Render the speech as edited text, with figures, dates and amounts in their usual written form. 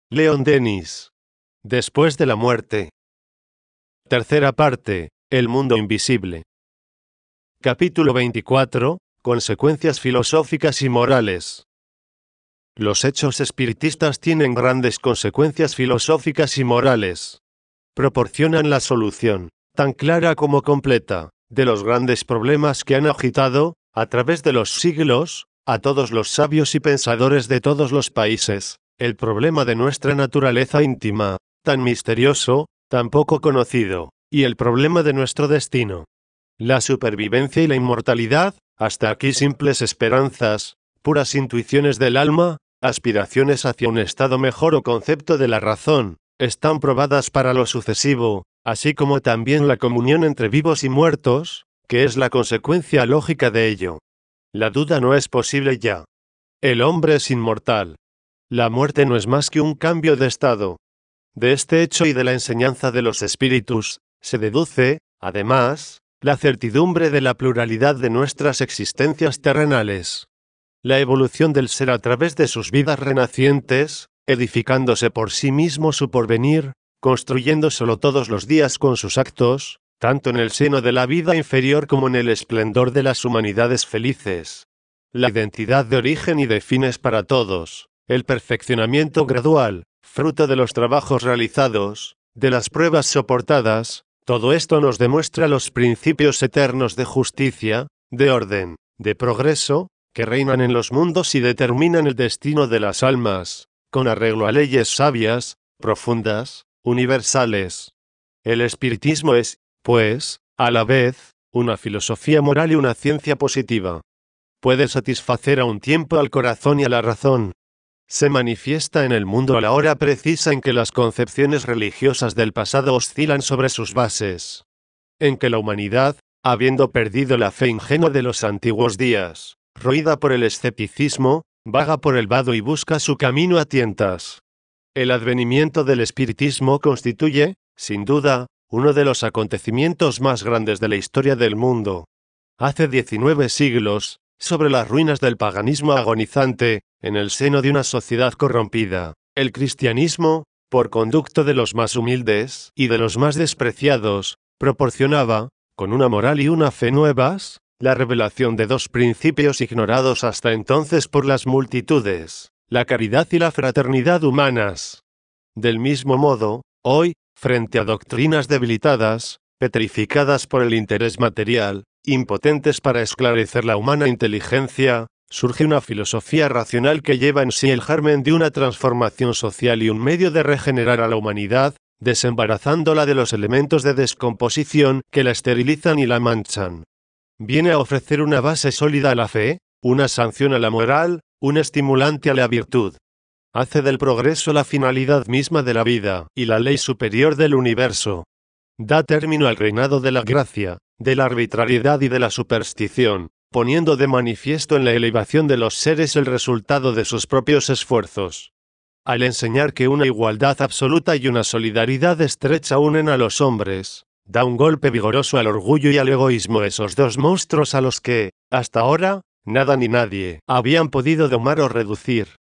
Leon Denis. Después de la muerte. Tercera parte. El mundo invisible. Capítulo 24. Consecuencias filosóficas y morales. Los hechos espiritistas tienen grandes consecuencias filosóficas y morales. Proporcionan la solución, tan clara como completa, de los grandes problemas que han agitado, a través de los siglos, a todos los sabios y pensadores de todos los países, el problema de nuestra naturaleza íntima, tan misterioso, tan poco conocido, y el problema de nuestro destino. La supervivencia y la inmortalidad, hasta aquí simples esperanzas, puras intuiciones del alma, aspiraciones hacia un estado mejor o concepto de la razón, están probadas para lo sucesivo, así como también la comunión entre vivos y muertos, que es la consecuencia lógica de ello. La duda no es posible ya. El hombre es inmortal. La muerte no es más que un cambio de estado. De este hecho y de la enseñanza de los espíritus, se deduce, además, la certidumbre de la pluralidad de nuestras existencias terrenales. La evolución del ser a través de sus vidas renacientes, edificándose por sí mismo su porvenir, construyéndoselo todos los días con sus actos, tanto en el seno de la vida inferior como en el esplendor de las humanidades felices. La identidad de origen y de fines para todos, el perfeccionamiento gradual, fruto de los trabajos realizados, de las pruebas soportadas, todo esto nos demuestra los principios eternos de justicia, de orden, de progreso, que reinan en los mundos y determinan el destino de las almas, con arreglo a leyes sabias, profundas, universales. El espiritismo es, pues, a la vez, una filosofía moral y una ciencia positiva. Puede satisfacer a un tiempo al corazón y a la razón. Se manifiesta en el mundo a la hora precisa en que las concepciones religiosas del pasado oscilan sobre sus bases. En que la humanidad, habiendo perdido la fe ingenua de los antiguos días, roída por el escepticismo, vaga por el vado y busca su camino a tientas. El advenimiento del espiritismo constituye, sin duda, uno de los acontecimientos más grandes de la historia del mundo. Hace 19 siglos, sobre las ruinas del paganismo agonizante, en el seno de una sociedad corrompida, el cristianismo, por conducto de los más humildes y de los más despreciados, proporcionaba, con una moral y una fe nuevas, la revelación de dos principios ignorados hasta entonces por las multitudes, la caridad y la fraternidad humanas. Del mismo modo, hoy, frente a doctrinas debilitadas, petrificadas por el interés material, impotentes para esclarecer la humana inteligencia, surge una filosofía racional que lleva en sí el germen de una transformación social y un medio de regenerar a la humanidad, desembarazándola de los elementos de descomposición que la esterilizan y la manchan. Viene a ofrecer una base sólida a la fe, una sanción a la moral, un estimulante a la virtud. Hace del progreso la finalidad misma de la vida y la ley superior del universo. Da término al reinado de la gracia, de la arbitrariedad y de la superstición, poniendo de manifiesto en la elevación de los seres el resultado de sus propios esfuerzos. Al enseñar que una igualdad absoluta y una solidaridad estrecha unen a los hombres, da un golpe vigoroso al orgullo y al egoísmo, esos dos monstruos a los que, hasta ahora, nada ni nadie habían podido domar o reducir.